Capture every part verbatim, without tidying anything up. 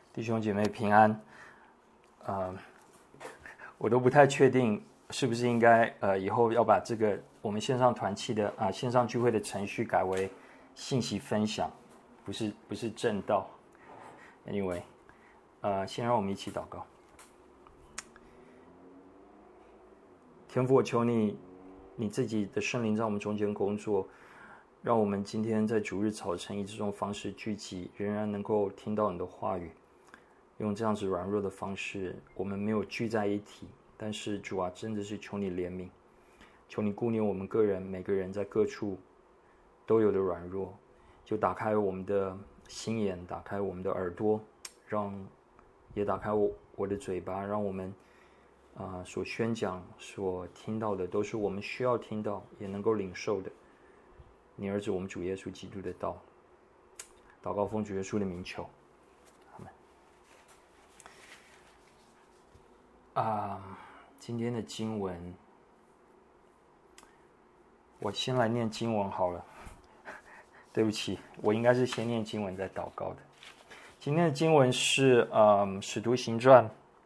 弟兄姐妹平安。呃，我都不太确定是不是应该呃以后要把这个我们线上团契的啊、呃、线上聚会的程序改为信息分享，不是不是正道。Anyway， 呃，先让我们一起祷告。天父，我求你，你自己的圣灵在我们中间工作，让我们今天在主日早晨以这种方式聚集，仍然能够听到你的话语。用这样子软弱的方式，我们没有聚在一起，但是主啊，真的是求你怜悯，求你顾念我们个人，每个人在各处都有的软弱，就打开我们的心眼，打开我们的耳朵，让也打开我我的嘴巴，让我们啊、呃、所宣讲、所听到的都是我们需要听到，也能够领受的。你儿子我们主耶稣基督的道，祷告奉主耶稣的名求。啊、uh, 今天的经文，我先来念经文好了。对不起，我应该是先念经文再祷告的。今天的经文是呃《使徒行传》，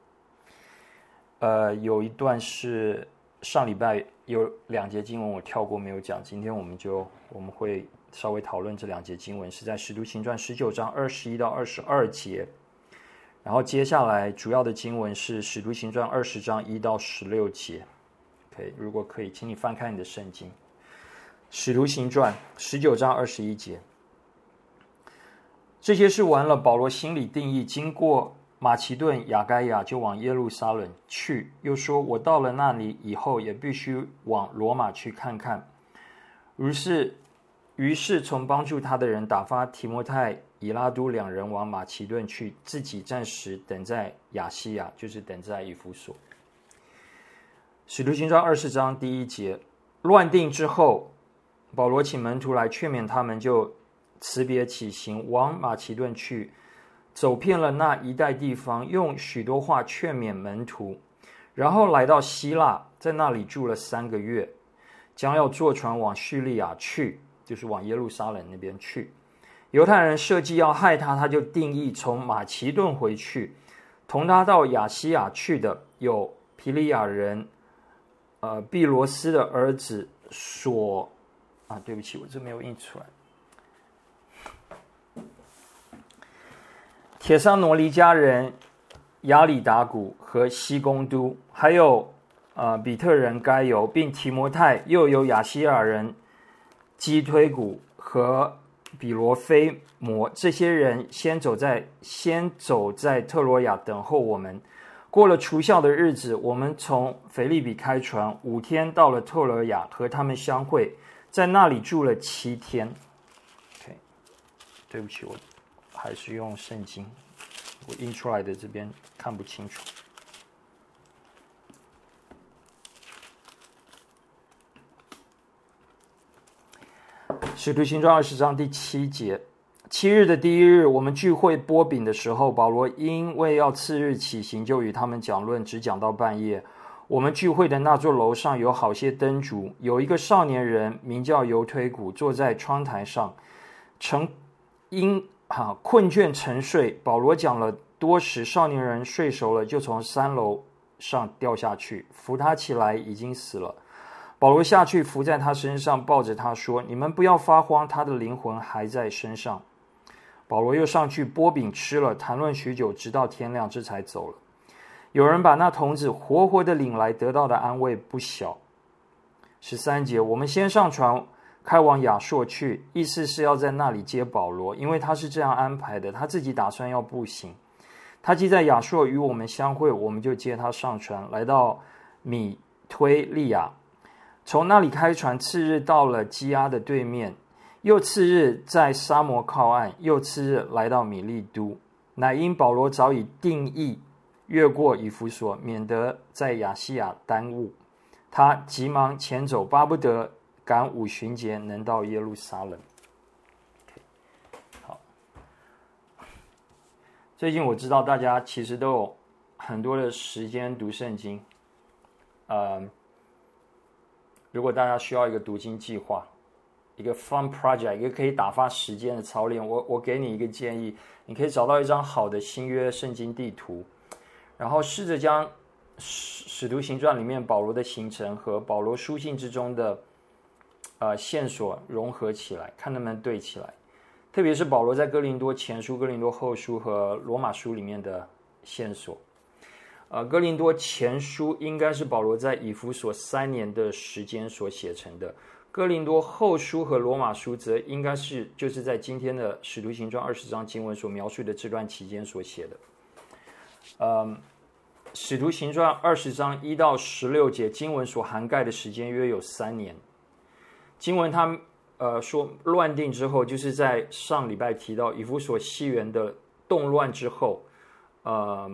呃，有一段是上礼拜有两节经文我跳过没有讲，今天我们就我们会稍微讨论这两节经文，是在《使徒行传》十九章二十一到二十二节。然后接下来主要的经文是《使徒行传》二十章一到十六节。OK， 如果可以，请你翻开你的圣经，《使徒行传》十九章二十一节。这些事完了，保罗心里定意，经过马其顿、亚该亚，就往耶路撒冷去。又说：“我到了那里以后，也必须往罗马去看看。”于是，于是从帮助他的人打发提摩太、以拉都两人往马其顿去，自己暂时等在亚细亚，就是等在以弗所。使徒行传二十章第一节，乱定之后，保罗请门徒来劝勉他们，就辞别起行，往马其顿去，走遍了那一带地方，用许多话劝勉门徒，然后来到希腊，在那里住了三个月，将要坐船往叙利亚去，就是往耶路撒冷那边去。犹太人设计要害他，他就定义从马其顿回去。同他到亚细亚去的有皮利亚人呃毕罗斯的儿子所啊，对不起，我这没有印出来。帖撒罗尼迦人亚里达古和西公都，还有呃比特人该犹，并提摩太，又有亚细亚人基推古和比罗菲摩，这些人先走在先走在特罗亚等候我们。过了除酵的日子，我们从腓利比开船，五天到了特罗亚，和他们相会，在那里住了七天。OK， 对不起，我还是用圣经，我印出来的这边看不清楚。使徒行传二十章第七节，七日的第一日，我们聚会擘饼的时候，保罗因为要次日起行，就与他们讲论，只讲到半夜。我们聚会的那座楼上有好些灯烛，有一个少年人名叫犹推古，坐在窗台上，成因啊困倦沉睡。保罗讲了多时，少年人睡熟了，就从三楼上掉下去，扶他起来，已经死了。保罗下去伏在他身上，抱着他说：“你们不要发慌，他的灵魂还在身上。”保罗又上去剥饼吃了，谈论许久，直到天亮，这才走了。有人把那童子活活的领来，得到的安慰不小。十三节，我们先上船开往亚朔去，意思是要在那里接保罗，因为他是这样安排的，他自己打算要步行。他既在亚朔与我们相会，我们就接他上船，来到米推利亚。从那里开船，次日到了基阿的对面，又次日在沙摩靠岸，又次日来到米利都。乃因保罗早已定义越过以弗所，免得在亚细亚耽误。他急忙前走，巴不得赶五旬节能到耶路撒冷。好，最近我知道大家其实都有很多的时间读圣经，呃。如果大家需要一个读经计划， 一个 fun project， 一个可以打发时间的操练。我我给你一个建议，你可以找到一张好的新约圣经地图，然后试着将使徒行传里面保罗的行程和保罗书信之中的呃线索融合起来，看能不能对起来。特别是保罗在哥林多前书、哥林多后书和罗马书里面的线索。呃，哥林多前书应该是保罗在以弗所三年的时间所写成的，哥林多后书和罗马书则应该是就是在今天的使徒行传二十章经文所描述的这段期间所写的。呃，使徒行传二十章一到十六节经文所涵盖的时间约有三年。经文它呃说乱定之后，就是在上礼拜提到以弗所西园的动乱之后，呃。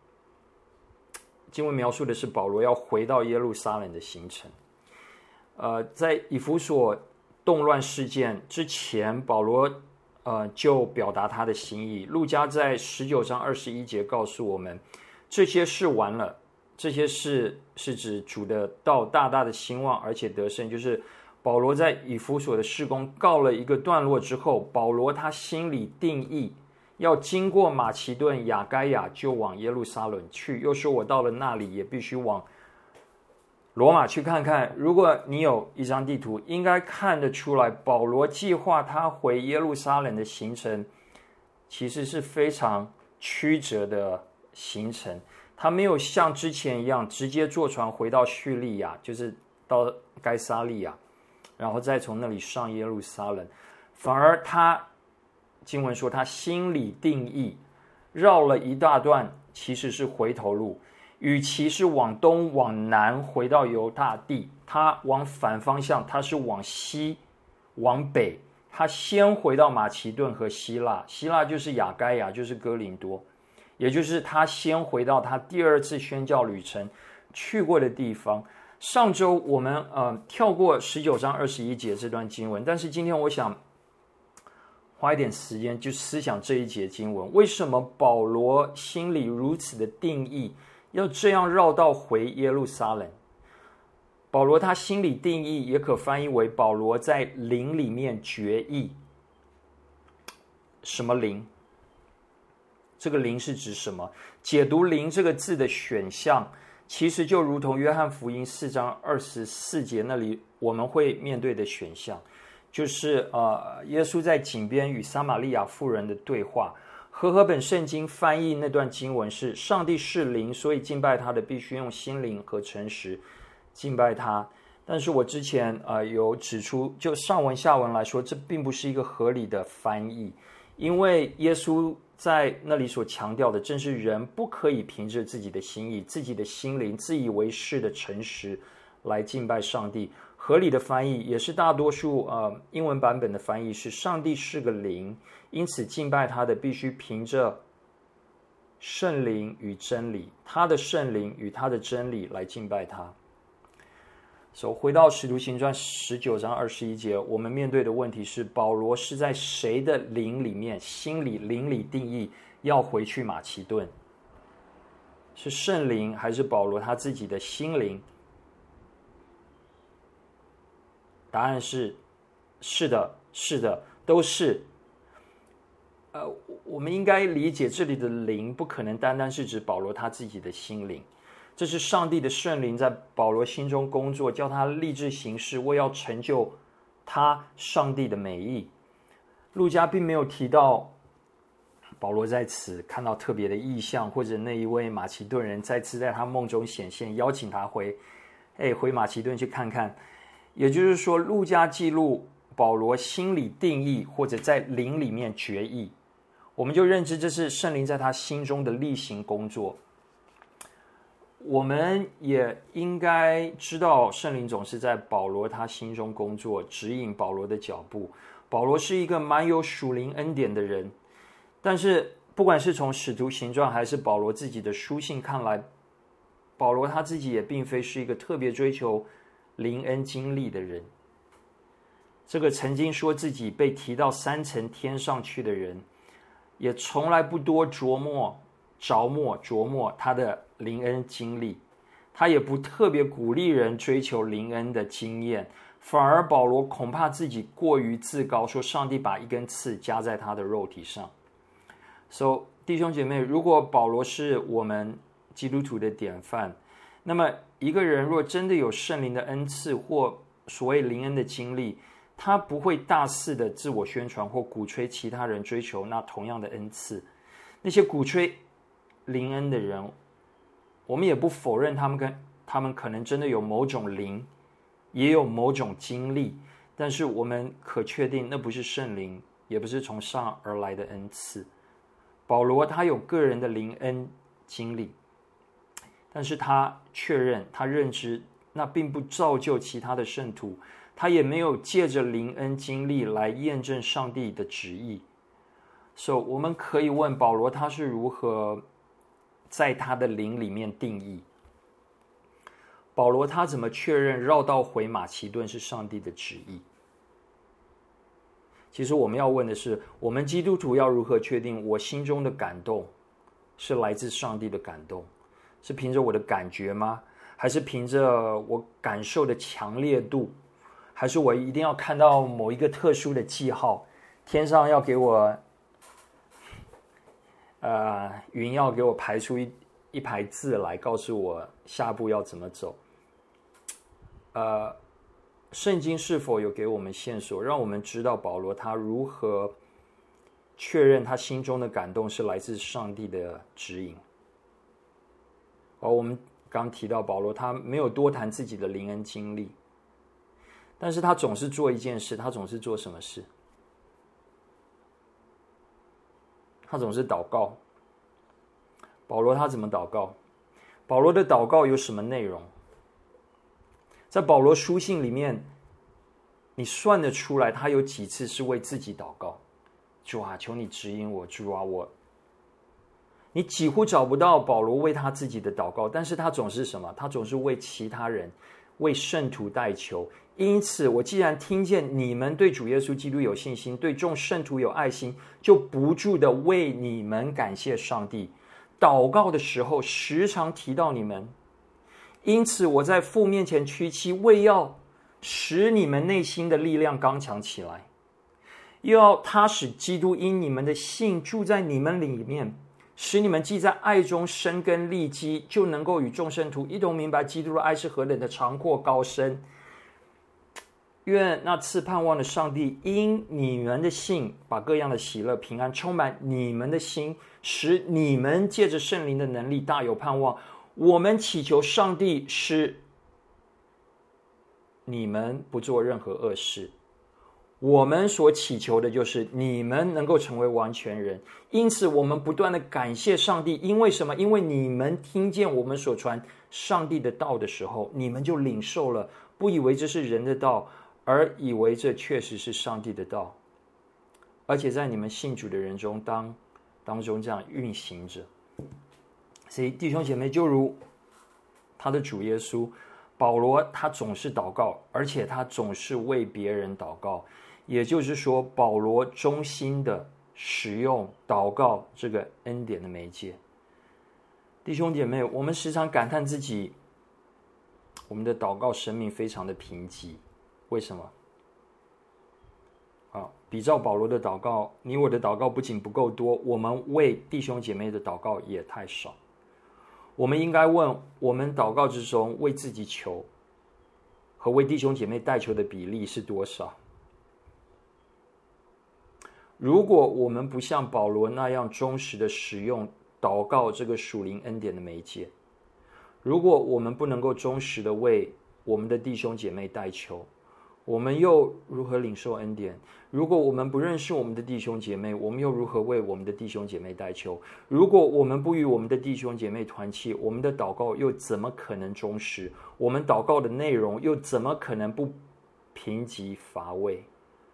经文描述的是保罗要回到耶路撒冷的行程。呃，在以弗所动乱事件之前，保罗呃就表达他的心意。路加在十九章二十一节告诉我们，这些事完了，这些事是指主的道大大的兴旺，而且得胜。就是保罗在以弗所的事工告了一个段落之后，保罗他心里定义要经过马其顿、亚该亚就往耶路撒冷去，又说我到了那里也必须往罗马去看看。如果你有一张地图，应该看得出来，保罗计划他回耶路撒冷的行程其实是非常曲折的行程。他没有像之前一样直接坐船回到叙利亚，就是到该撒利亚，然后再从那里上耶路撒冷，反而他经文说他心里定义，绕了一大段，其实是回头路。与其是往东往南回到犹大地，他往反方向，他是往西往北，他先回到马其顿和希腊，希腊就是亚该亚，就是哥林多，也就是他先回到他第二次宣教旅程去过的地方。上周我们呃跳过十九章二十一节这段经文，但是今天我想花一点时间就思想这一节经文，为什么保罗心里如此的定义，要这样绕道回耶路撒冷？保罗他心里定义，也可翻译为保罗在灵里面决议。什么灵？这个灵是指什么？解读灵这个字的选项，其实就如同约翰福音四章二十四节那里我们会面对的选项，就是呃，耶稣在井边与撒玛利亚妇人的对话。和合本圣经翻译那段经文是：上帝是灵，所以敬拜他的必须用心灵和诚实敬拜他。但是我之前呃有指出，就上文下文来说，这并不是一个合理的翻译，因为耶稣在那里所强调的正是人不可以凭着自己的心意、自己的心灵、自以为是的诚实来敬拜上帝。合理的翻译也是大多数呃英文版本的翻译是：上帝是个灵，因此敬拜他的必须凭着圣灵与真理，他的圣灵与他的真理来敬拜他。所以回到使徒行传十九章二十一节，我们面对的问题是：保罗是在谁的灵里面、心里、灵里定义要回去马其顿？是圣灵还是保罗他自己的心灵？答案是是的，是的，都是。呃，我们应该理解这里的灵不可能单单是指保罗他自己的心灵，这是上帝的圣灵在保罗心中工作，叫他立志行事，为要成就他上帝的美意。路加并没有提到保罗在此看到特别的异象，或者那一位马其顿人再次在他梦中显现，邀请他回，哎，回马其顿去看看。也就是说，路加记录保罗心里定义，或者在灵里面决议，我们就认知这是圣灵在他心中的例行工作。我们也应该知道，圣灵总是在保罗他心中工作，指引保罗的脚步。保罗是一个蛮有属灵恩典的人，但是不管是从使徒行传还是保罗自己的书信看来，保罗他自己也并非是一个特别追求灵恩经历的人。这个曾经说自己被提到三层天上去的人，也从来不多琢磨着墨琢磨他的灵恩经历，他也不特别鼓励人追求灵恩的经验， 反而保罗恐怕自己过于自高，说上帝把一根刺加在他的肉体上。所以弟兄姐妹，如果保罗是我们基督徒的典范，那么一个人若真的有圣灵的恩赐或所谓灵恩的经历，他不会大肆的自我宣传或鼓吹其他人追求那同样的恩赐。那些鼓吹灵恩的人，我们也不否认他们跟他们可能真的有某种灵，也有某种经历，但是我们可确定那不是圣灵，也不是从上而来的恩赐。保罗他有个人的灵恩经历，但是他确认他认知那并不造就其他的圣徒，他也没有借着灵恩经历来验证上帝的旨意。所以我们可以问保罗他是如何在他的灵里面定义。保罗他怎么确认绕道回马其顿是上帝的旨意？其实我们要问的是，我们基督徒要如何确定我心中的感动是来自上帝的感动？是凭着我的感觉吗？还是凭着我感受的强烈度？还是我一定要看到某一个特殊的记号，天上要给我呃，云要给我排出一一排字来，告诉我下步要怎么走？呃，圣经是否有给我们线索，让我们知道保罗他如何确认他心中的感动是来自上帝的指引？而我们刚提到保罗他没有多谈自己的灵恩经历，但是他总是做一件事，他总是做什么事？他总是祷告。保罗他怎么祷告？保罗的祷告有什么内容？在保罗书信里面，你算得出来他有几次是为自己祷告？主啊，求你指引我，主啊，我……你几乎找不到保罗为他自己的祷告，但是他总是什么？他总是为其他人，为圣徒代求。因此我既然听见你们对主耶稣基督有信心，对众圣徒有爱心，就不住的为你们感谢上帝。祷告的时候时常提到你们，因此我在父面前屈膝，为要使你们内心的力量刚强起来，又要他使基督因你们的信住在你们里面，使你们既在爱中生根立基，就能够与众圣徒一同明白基督的爱是何等的长阔高深。愿那赐盼望的上帝因你们的信，把各样的喜乐平安充满你们的心，使你们借着圣灵的能力大有盼望。我们祈求上帝使你们不做任何恶事。我们所祈求的就是你们能够成为完全人。因此我们不断的感谢上帝，因为什么？因为你们听见我们所传上帝的道的时候，你们就领受了，不以为这是人的道，而以为这确实是上帝的道，而且在你们信主的人中当当中这样运行着。所以弟兄姐妹，就如他的主耶稣保罗，他总是祷告，而且他总是为别人祷告。也就是说，保罗衷心的使用祷告这个恩典的媒介。弟兄姐妹，我们时常感叹自己我们的祷告生命非常的贫瘠。为什么？啊，比照保罗的祷告，你我的祷告不仅不够多，我们为弟兄姐妹的祷告也太少。我们应该问，我们祷告之中为自己求和为弟兄姐妹代求的比例是多少？如果我们不像保罗那样忠实的使用祷告这个属灵恩典的媒介，如果我们不能够忠实的为我们的弟兄姐妹代求，我们又如何领受恩典？如果我们不认识我们的弟兄姐妹，我们又如何为我们的弟兄姐妹代求？如果我们不与我们的弟兄姐妹团契，我们的祷告又怎么可能忠实？我们祷告的内容又怎么可能不贫瘠乏味？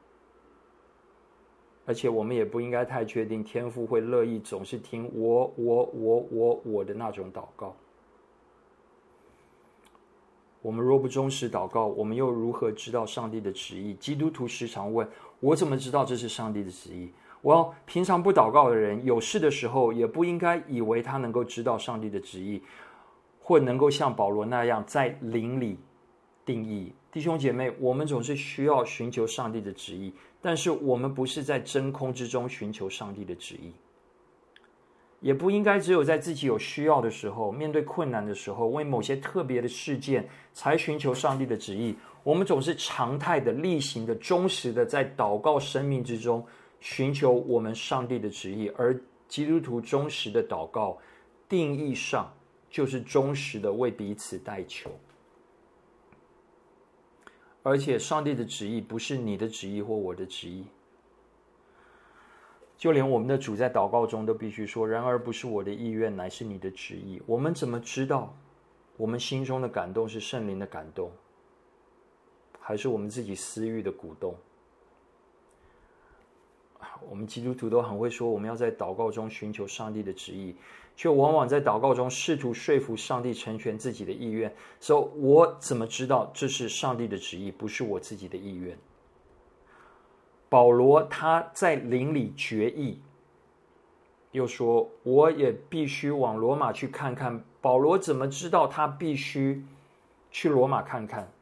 而且我们也不应该太确定天父会乐意总是听我我我我我的那种祷告。我们若不忠实祷告，我们又如何知道上帝的旨意？基督徒时常问，我怎么知道这是上帝的旨意？我平常不祷告的人，有事的时候也不应该以为他能够知道上帝的旨意，或能够像保罗那样在灵里定义。弟兄姐妹，我们总是需要寻求上帝的旨意，但是我们不是在真空之中寻求上帝的旨意，也不应该只有在自己有需要的时候，面对困难的时候，为某些特别的事件才寻求上帝的旨意。我们总是常态的、例行的、忠实的在祷告生命之中寻求我们上帝的旨意，而基督徒忠实的祷告定义上就是忠实的为彼此代求。而且上帝的旨意不是你的旨意或我的旨意，就连我们的主在祷告中都必须说，然而不是我的意愿，乃是你的旨意。我们怎么知道我们心中的感动是圣灵的感动，还是我们自己私欲的鼓动？我们基督徒都很会说我们要在祷告中寻求上帝的旨意，却往往在祷告中试图说服上帝成全自己的意愿。所以我怎么知道这是上帝的旨意，不是我自己的意愿？保罗他在灵里决意，又说我也必须往罗马去看看。保罗怎么知道他必须去罗马看看？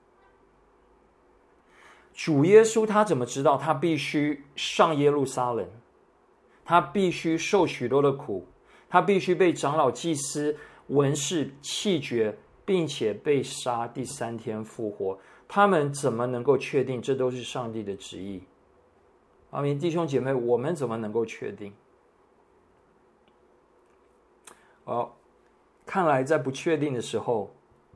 主耶稣他怎么知道他必须上耶路撒冷？他必须受许多的苦，他必须被长老祭司文士弃绝，并且被杀，第三天复活。他们怎么能够确定这都是上帝的旨意？阿们，弟兄姐妹，我们怎么能够确定？哦，看来在不确定的时候，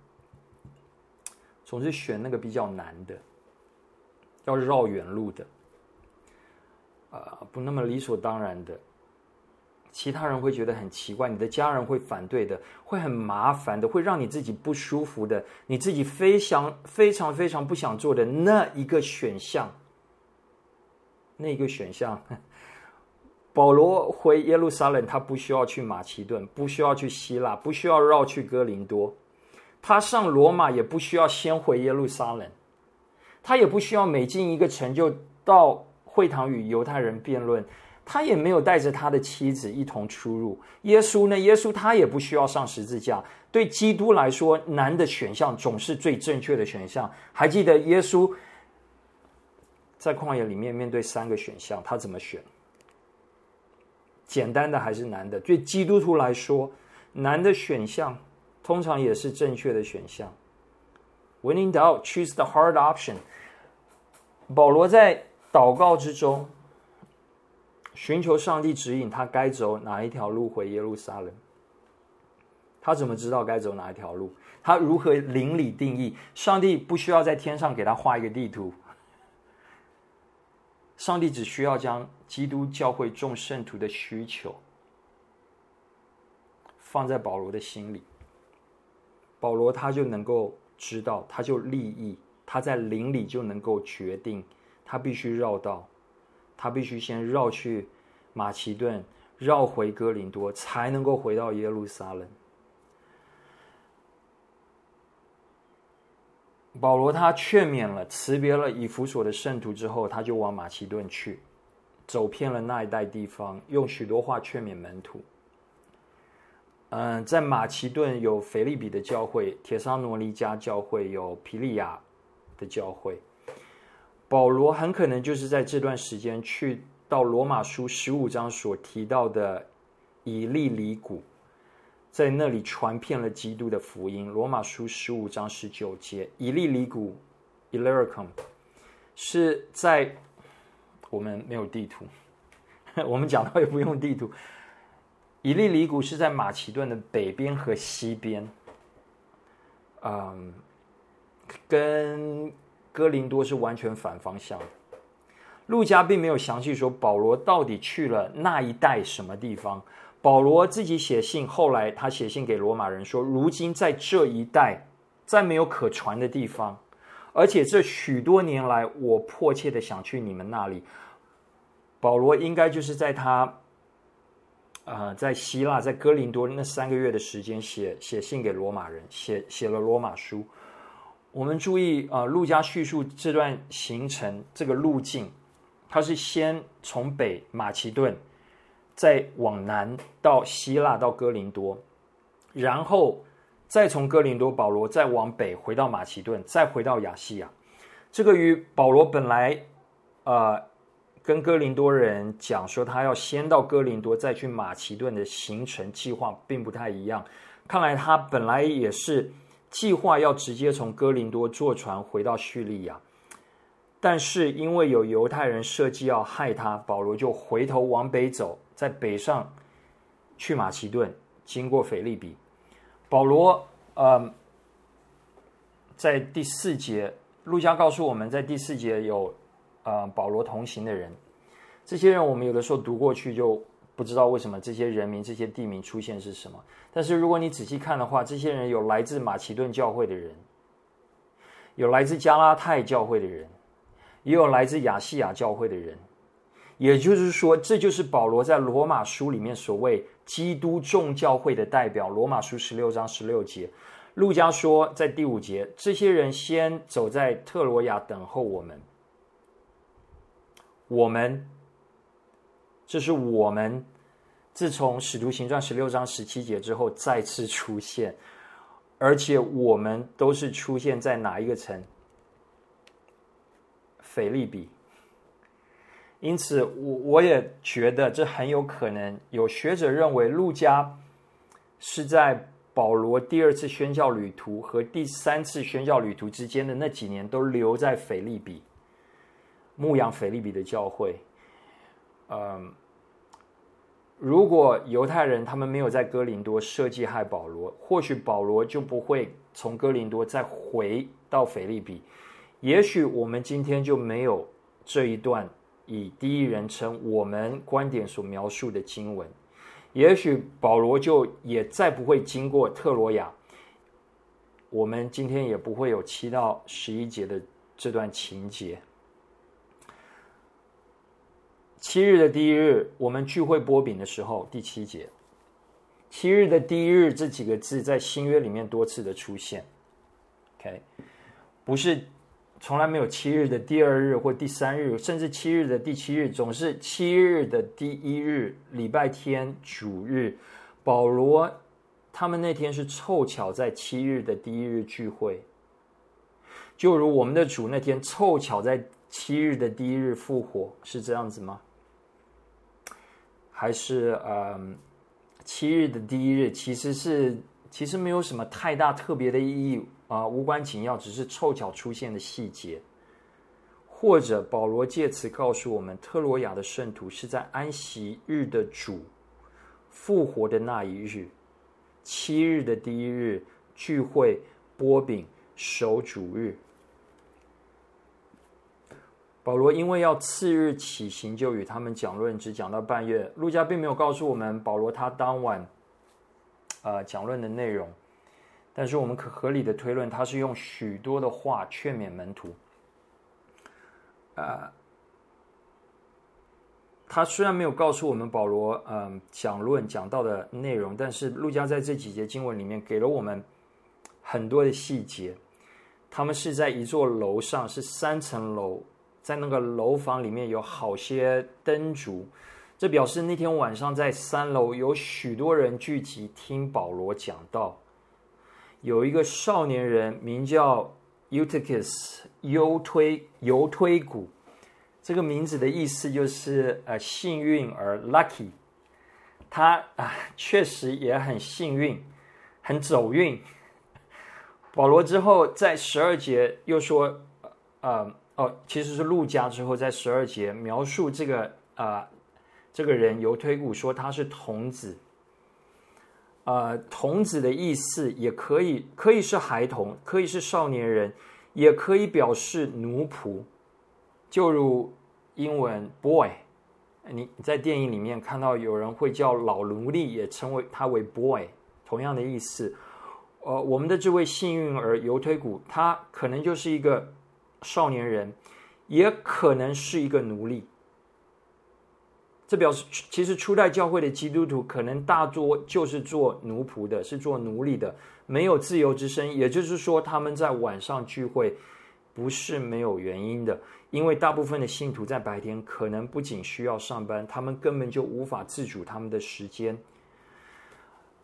总是选那个比较难的，要绕远路的，呃，不那么理所当然的。其他人会觉得很奇怪，你的家人会反对的，会很麻烦的，会让你自己不舒服的，你自己非常非常非常不想做的那一个选项，那一个选项。保罗回耶路撒冷，他不需要去马其顿，不需要去希腊，不需要绕去哥林多，他上罗马也不需要先回耶路撒冷，他也不需要每进一个城就到会堂与犹太人辩论，他也没有带着他的妻子一同出入。耶稣呢？耶稣他也不需要上十字架。对基督来说，难的选项总是最正确的选项。还记得耶稣在旷野里面面对三个选项，他怎么选？简单的还是难的？对基督徒来说，难的选项通常也是正确的选项。When in doubt, choose the hard option。保罗在祷告之中寻求上帝指引他该走哪一条路回耶路撒冷。他怎么知道该走哪一条路？他如何灵里定义？上帝不需要在天上给他画一个地图，上帝只需要将基督教会众圣徒的需求放在保罗的心里，保罗他就能够知道，他就立意，他在灵里就能够决定，他必须绕道，他必须先绕去马其顿，绕回哥林多，才能够回到耶路撒冷。保罗他劝勉了、辞别了以弗所的圣徒之后，他就往马其顿去，走遍了那一带地方，用许多话劝勉门徒。嗯，在马其顿有腓立比的教会，帖撒罗尼迦教会，有庇利亚的教会。保罗很可能就是在这段时间去到罗马书十五章所提到的以利里谷，在那里传遍了基督的福音。罗马书十五章十九节，以利里谷 Illyricum 是在，我们没有地图，我们讲到也不用地图。以利里谷是在马其顿的北边和西边，嗯，跟哥林多是完全反方向的。路加并没有详细说保罗到底去了那一带什么地方。保罗自己写信，后来他写信给罗马人说，如今在这一带再没有可传的地方，而且这许多年来我迫切的想去你们那里。保罗应该就是在他呃，在希腊在哥林多那三个月的时间写写信给罗马人，写写了罗马书。我们注意呃，路加叙述这段行程这个路径，他是先从北马其顿，再往南到希腊到哥林多，然后再从哥林多，保罗再往北回到马其顿，再回到亚细亚。这个与保罗本来呃跟哥林多人讲说他要先到哥林多再去马其顿的行程计划并不太一样。看来他本来也是计划要直接从哥林多坐船回到叙利亚，但是因为有犹太人设计要害他，保罗就回头往北走，在北上去马其顿，经过腓利比。保罗呃，在第四节，路加告诉我们在第四节有呃保罗同行的人，这些人我们有的时候读过去就不知道为什么这些人名这些地名出现是什么，但是如果你仔细看的话，这些人有来自马其顿教会的人，有来自加拉太教会的人，也有来自亚细亚教会的人。也就是说，这就是保罗在罗马书里面所谓基督众教会的代表。罗马书十六章十六节，路加说在第五节，这些人先走在特罗亚等候我们。我们，这是我们自从使徒行传十六章十七节之后再次出现，而且我们都是出现在哪一个城？腓利比。因此我我也觉得这很有可能，有学者认为路加是在保罗第二次宣教旅途和第三次宣教旅途之间的那几年都留在腓利比，牧养腓利比的教会。嗯，如果犹太人他们没有在哥林多设计害保罗，或许保罗就不会从哥林多再回到腓利比，也许我们今天就没有这一段以第一人称我们观点所描述的经文，也许保罗就也再不会经过特罗亚，我们今天也不会有七到十一节的这段情节。七日的第一日，我们聚会擘饼的时候，第七节，七日的第一日这几个字在新约里面多次的出现。OK， 不是从来没有七日的第二日或第三日，甚至七日的第七日，总是七日的第一日，礼拜天主日。保罗他们那天是凑巧在七日的第一日聚会，就如我们的主那天凑巧在七日的第一日复活，是这样子吗？还是嗯，七日的第一日其实是其实没有什么太大特别的意义啊、呃，无关紧要，只是凑巧出现的细节。或者保罗借此告诉我们，特罗亚的圣徒是在安息日的主复活的那一日，七日的第一日聚会擘饼守主日。保罗因为要次日起行，就与他们讲论，只讲到半夜。路加并没有告诉我们保罗他当晚呃讲论的内容，但是我们可合理的推论，他是用许多的话劝勉门徒。呃，他虽然没有告诉我们保罗嗯、呃、讲论讲到的内容，但是路加在这几节经文里面给了我们很多的细节。他们是在一座楼上，是三层楼，在那个楼房里面有好些灯烛，这表示那天晚上在三楼有许多人聚集听保罗讲道。有一个少年人名叫 Eutychus， 犹推犹推古，这个名字的意思就是呃幸运而 lucky， 他啊确实也很幸运，很走运。保罗之后在十二节又说呃哦，其实是路加之后在十二节描述这个啊、呃、这个人犹推古，说他是童子。呃，童子的意思也可以可以是孩童，可以是少年人，也可以表示奴仆，就如英文 boy， 你在电影里面看到有人会叫老奴隶，也称为他为 boy， 同样的意思。呃，我们的这位幸运儿犹推古，他可能就是一个少年人，也可能是一个奴隶。这表示其实初代教会的基督徒可能大多就是做奴仆的，是做奴隶的，没有自由之身。也就是说，他们在晚上聚会不是没有原因的，因为大部分的信徒在白天可能不仅需要上班，他们根本就无法自主他们的时间。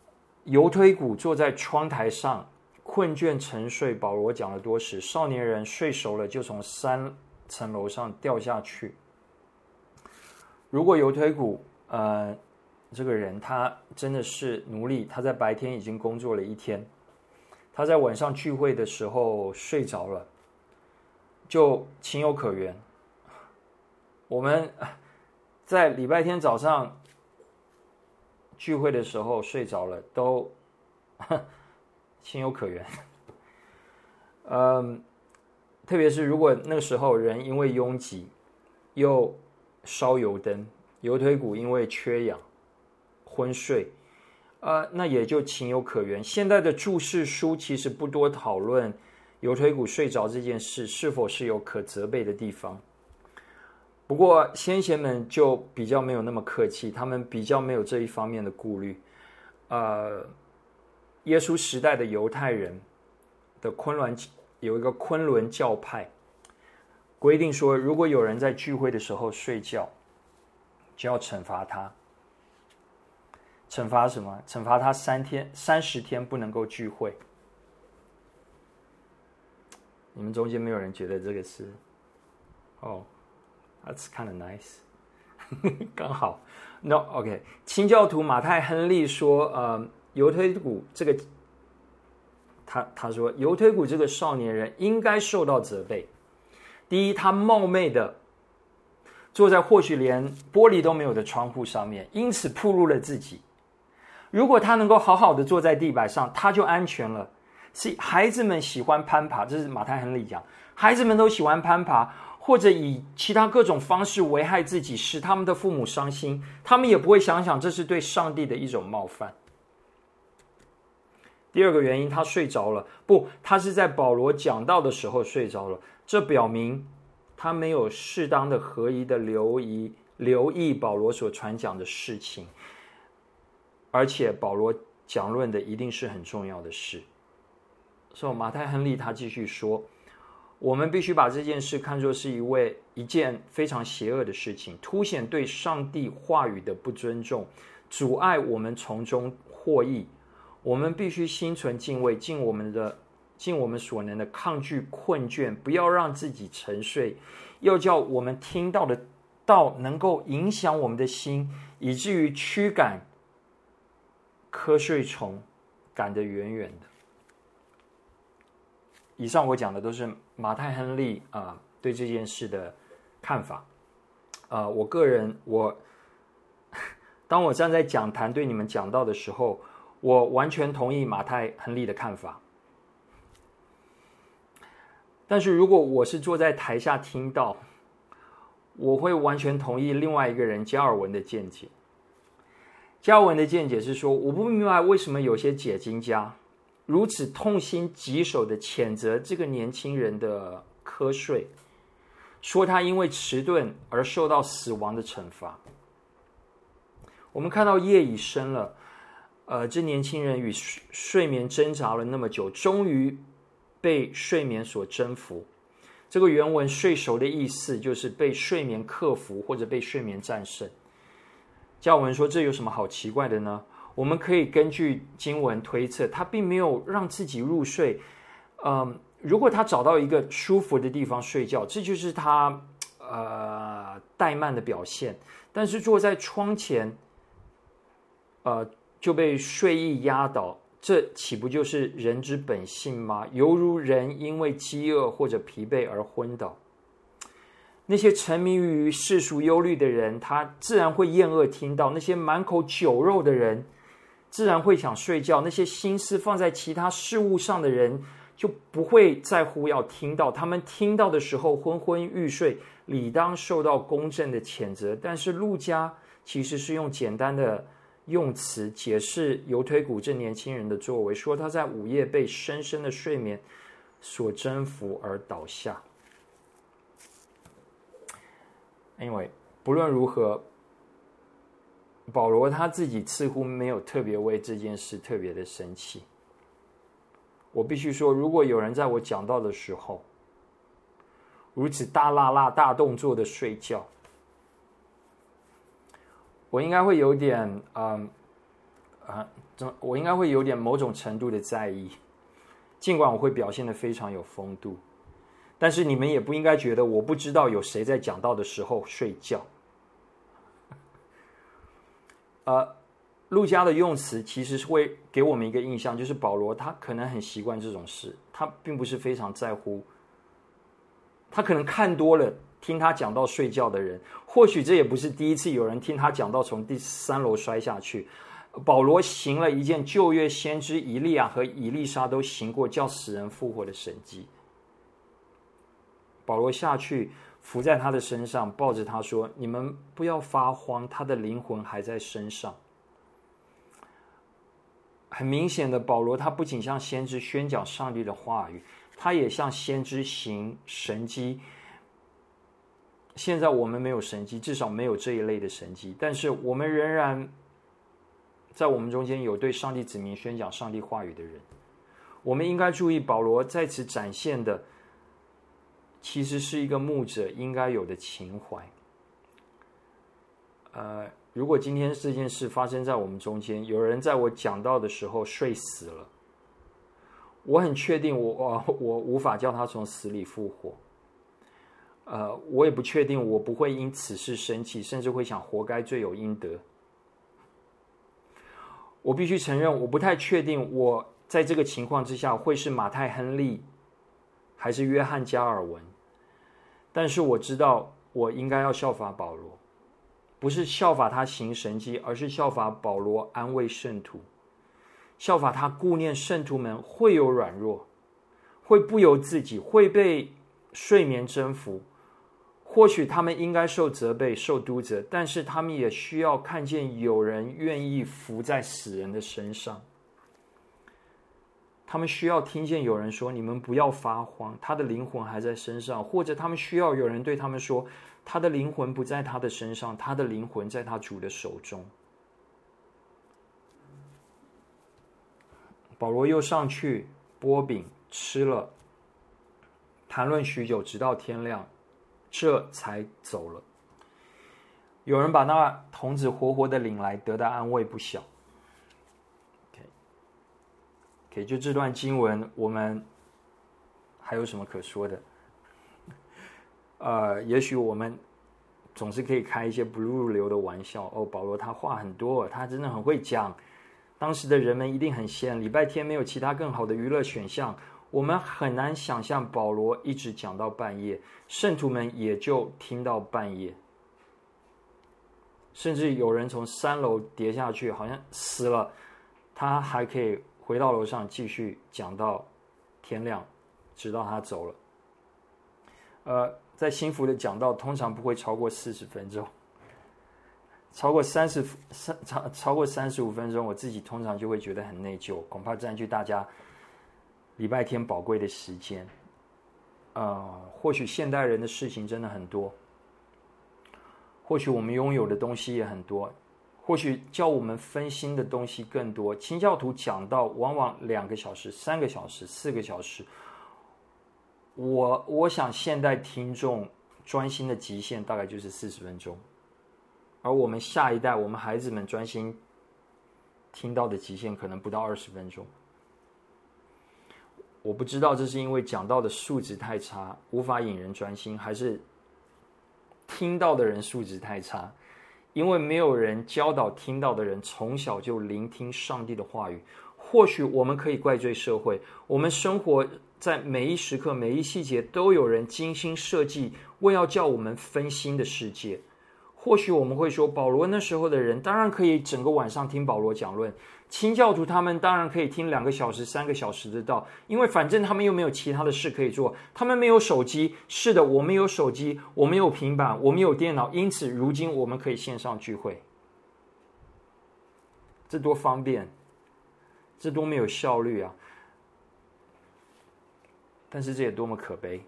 犹推古坐在窗台上，困倦沉睡。保罗讲了多时，少年人睡熟了，就从三层楼上掉下去。如果犹推古，呃，这个人他真的是奴隶，他在白天已经工作了一天，他在晚上聚会的时候睡着了，就情有可原。我们在礼拜天早上聚会的时候睡着了，都情有可原。嗯，特别是如果那个时候人因为拥挤又烧油灯，犹推古因为缺氧昏睡，呃，那也就情有可原。现在的注释书其实不多讨论犹推古睡着这件事是否是有可责备的地方。不过先贤们就比较没有那么客气，他们比较没有这一方面的顾虑。呃，耶稣时代的犹太人的昆仑有一个昆仑教派，规定说，如果有人在聚会的时候睡觉，就要惩罚他。惩罚什么？惩罚他三天、三十天不能够聚会。你们中间没有人觉得这个是？哦。That's kind of nice 。刚好 ，No OK。清教徒马太·亨利说：“呃，犹推古这个，他他说犹推古这个少年人应该受到责备。第一，他冒昧的坐在或许连玻璃都没有的窗户上面，因此暴露了自己。如果他能够好好的坐在地板上，他就安全了。是孩子们喜欢攀爬，这是马太·亨利讲，孩子们都喜欢攀爬。”或者以其他各种方式危害自己，使他们的父母伤心，他们也不会想想这是对上帝的一种冒犯。第二个原因，他睡着了，不，他是在保罗讲道的时候睡着了，这表明他没有适当的、合宜的留意留意保罗所传讲的事情，而且保罗讲论的一定是很重要的事。所以马太·亨利他继续说，我们必须把这件事看作是一位一件非常邪恶的事情，凸显对上帝话语的不尊重，阻碍我们从中获益。我们必须心存敬畏，尽我们的尽我们所能的抗拒困倦，不要让自己沉睡，要叫我们听到的道能够影响我们的心，以至于驱赶瞌睡虫，赶得远远的。以上我讲的都是马太·亨利啊、呃、对这件事的看法。呃，我个人，我当我站在讲坛对你们讲道的时候，我完全同意马太·亨利的看法。但是如果我是坐在台下听到，我会完全同意另外一个人加尔文的见解。加尔文的见解是说，我不明白为什么有些解经家如此痛心疾首地谴责这个年轻人的瞌睡，说他因为迟钝而受到死亡的惩罚。我们看到夜已深了，呃，这年轻人与睡眠挣扎了那么久，终于被睡眠所征服。这个原文睡熟的意思就是被睡眠克服，或者被睡眠战胜。加尔文说，这有什么好奇怪的呢？我们可以根据经文推测，他并没有让自己入睡。嗯，如果他找到一个舒服的地方睡觉，这就是他呃怠慢的表现。但是坐在窗前，呃就被睡意压倒，这岂不就是人之本性吗？犹如人因为饥饿或者疲惫而昏倒。那些沉迷于世俗忧虑的人，他自然会厌恶听到；那些满口酒肉的人，自然会想睡觉；那些心思放在其他事物上的人，就不会在乎要听到。他们听到的时候昏昏欲睡，理当受到公正的谴责。但是路加其实是用简单的用词解释犹推古这年轻人的作为，说他在午夜被深深的睡眠所征服而倒下。Anyway， 不论如何，保罗他自己似乎没有特别为这件事特别的生气。我必须说，如果有人在我讲道的时候如此大辣辣大动作的睡觉，我应该会有点嗯啊，我应该会有点某种程度的在意，尽管我会表现得非常有风度，但是你们也不应该觉得我不知道有谁在讲道的时候睡觉。呃，路加的用词其实是会给我们一个印象，就是保罗他可能很习惯这种事，他并不是非常在乎，他可能看多了听他讲到睡觉的人，或许这也不是第一次有人听他讲到从第三楼摔下去。保罗行了一件旧约先知以利亚和以利沙都行过叫死人复活的神迹。保罗下去伏在他的身上，抱着他说：“你们不要发慌，他的灵魂还在身上。”很明显的，保罗他不仅向先知宣讲上帝的话语，他也向先知行神迹。现在我们没有神迹，至少没有这一类的神迹，但是我们仍然在我们中间有对上帝子民宣讲上帝话语的人。我们应该注意，保罗在此展现的其实是一个牧者应该有的情怀。呃，如果今天这件事发生在我们中间，有人在我讲道的时候睡死了，我很确定我我无法叫他从死里复活。呃，我也不确定我不会因此事生气，甚至会想活该罪有应得。我必须承认，我不太确定我在这个情况之下会是马太·亨利还是约翰·加尔文，但是我知道我应该要效法保罗，不是效法他行神迹，而是效法保罗安慰圣徒，效法他顾念圣徒们会有软弱，会不由自己，会被睡眠征服。或许他们应该受责备、受督责，但是他们也需要看见有人愿意伏在死人的身上。他们需要听见有人说：“你们不要发慌，他的灵魂还在身上。”或者他们需要有人对他们说：“他的灵魂不在他的身上，他的灵魂在他主的手中。”保罗又上去剥饼吃了，谈论许久，直到天亮。这才走了。有人把那童子活活的领来，得的安慰不小。OK， 就这段经文，我们还有什么可说的？呃，也许我们总是可以开一些不入流的玩笑。哦，保罗他话很多，他真的很会讲。当时的人们一定很闲，礼拜天没有其他更好的娱乐选项。我们很难想象保罗一直讲到半夜，圣徒们也就听到半夜，甚至有人从三楼跌下去，好像死了，他还可以回到楼上继续讲到天亮，直到他走了。呃，在新福的讲道通常不会超过四十分钟，超过三十三超超过三十五分钟，我自己通常就会觉得很内疚，恐怕占据大家礼拜天宝贵的时间。呃，或许现代人的事情真的很多，或许我们拥有的东西也很多，或许叫我们分心的东西更多。清教徒讲道往往两个小时、三个小时、四个小时。我我想现代听众专心的极限大概就是四十分钟，而我们下一代，我们孩子们专心听到的极限可能不到二十分钟。我不知道这是因为讲道的素质太差，无法引人专心，还是听到的人素质太差，因为没有人教导听到的人从小就聆听上帝的话语。或许我们可以怪罪社会，我们生活在每一时刻每一细节都有人精心设计为要叫我们分心的世界。或许我们会说，保罗那时候的人当然可以整个晚上听保罗讲论，清教徒他们当然可以听两个小时三个小时的道，因为反正他们又没有其他的事可以做，他们没有手机。是的，我们有手机，我们有平板，我们有电脑，因此如今我们可以线上聚会，这多方便，这多没有效率啊！但是这也多么可悲。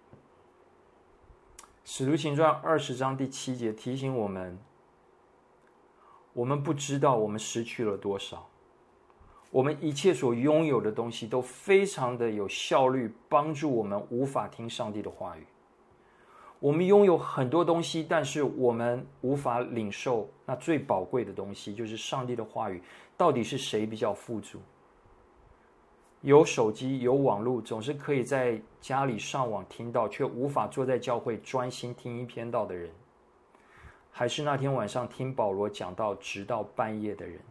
使徒行传二十章第七节提醒我们，我们不知道我们失去了多少，我们一切所拥有的东西都非常的有效率，帮助我们无法听上帝的话语。 我们拥有很多东西，但是我们无法领受那最宝贵的东西，就是上帝的话语。到底是谁比较富足？有手机有网络，总是可以在家里上网听到，却无法坐在教会专心听一篇道的人，还是那天晚上听保罗讲道直到半夜的人？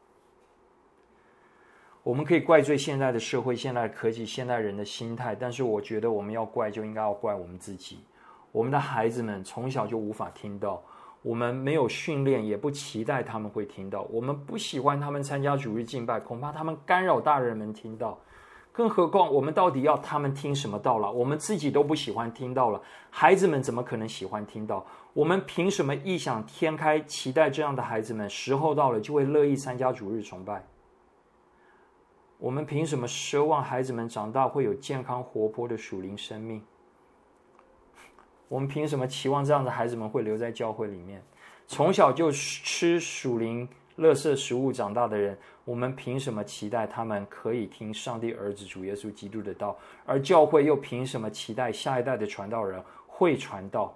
我们可以怪罪现在的社会、现在的科技、现代人的心态，但是我觉得我们要怪就应该要怪我们自己。我们的孩子们从小就无法听到，我们没有训练，也不期待他们会听到。我们不喜欢他们参加主日敬拜，恐怕他们干扰大人们听到。更何况我们到底要他们听什么道了？我们自己都不喜欢听到了，孩子们怎么可能喜欢听到？我们凭什么异想天开，期待这样的孩子们时候到了就会乐意参加主日崇拜？我们凭什么奢望孩子们长大会有健康活泼的属灵生命？我们凭什么期望这样的孩子们会留在教会里面？从小就吃属灵垃圾食物长大的人，我们凭什么期待他们可以听上帝儿子主耶稣基督的道？而教会又凭什么期待下一代的传道人会传道？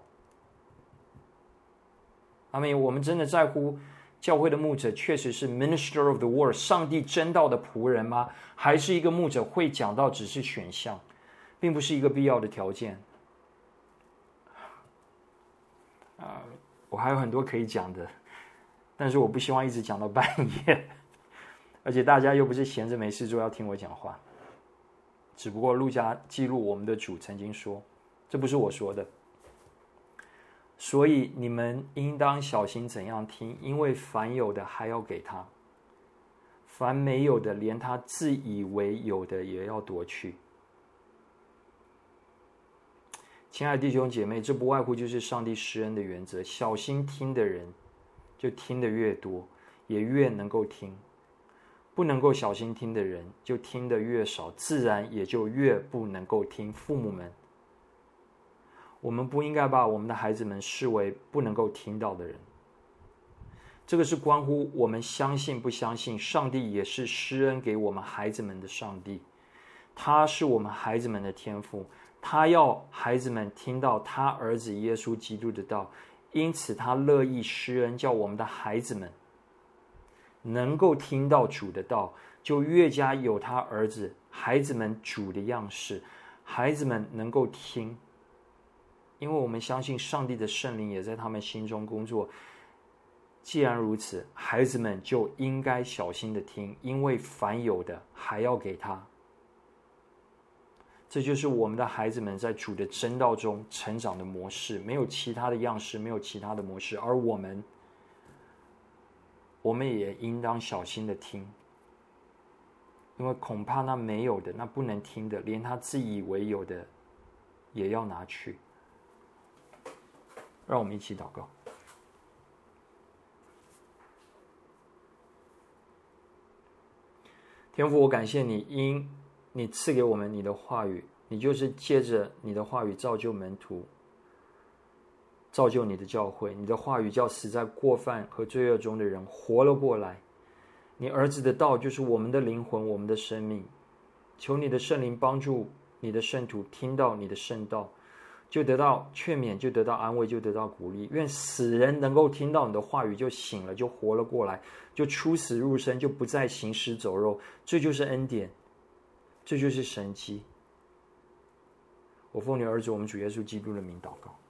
阿们，我们真的在乎教会的牧者确实是 minister of the word 上帝真道的仆人吗？还是一个牧者会讲道只是选项，并不是一个必要的条件？呃，我还有很多可以讲的，但是我不希望一直讲到半夜，而且大家又不是闲着没事做要听我讲话。只不过路加记录我们的主曾经说，这不是我说的，所以你们应当小心怎样听，因为凡有的还要给他，凡没有的连他自以为有的也要夺去。亲爱的弟兄姐妹，这不外乎就是上帝施恩的原则，小心听的人就听得越多，也越能够听；不能够小心听的人就听得越少，自然也就越不能够听。父母们，我们不应该把我们的孩子们视为不能够听到的人，这个是关乎我们相信不相信上帝也是施恩给我们孩子们的上帝，他是我们孩子们的天父，他要孩子们听到他儿子耶稣基督的道，因此他乐意施恩，叫我们的孩子们能够听到主的道，就越加有他儿子孩子们主的样式，孩子们能够听，因为我们相信上帝的圣灵也在他们心中工作。既然如此，孩子们就应该小心的听，因为凡有的还要给他。这就是我们的孩子们在主的真道中成长的模式，没有其他的样式，没有其他的模式。而我们我们也应当小心的听，因为恐怕那没有的，那不能听的，连他自以为有的也要拿去。让我们一起祷告。天父，我感谢你，因你赐给我们你的话语，你就是借着你的话语造就门徒，造就你的教会。你的话语叫死在过犯和罪恶中的人活了过来。你儿子的道就是我们的灵魂，我们的生命。求你的圣灵帮助你的圣徒听到你的圣道，就得到劝勉，就得到安慰，就得到鼓励。愿死人能够听到你的话语就醒了，就活了过来，就出死入生，就不再行尸走肉。这就是恩典，这就是神迹。我奉你儿子我们主耶稣基督的名祷告。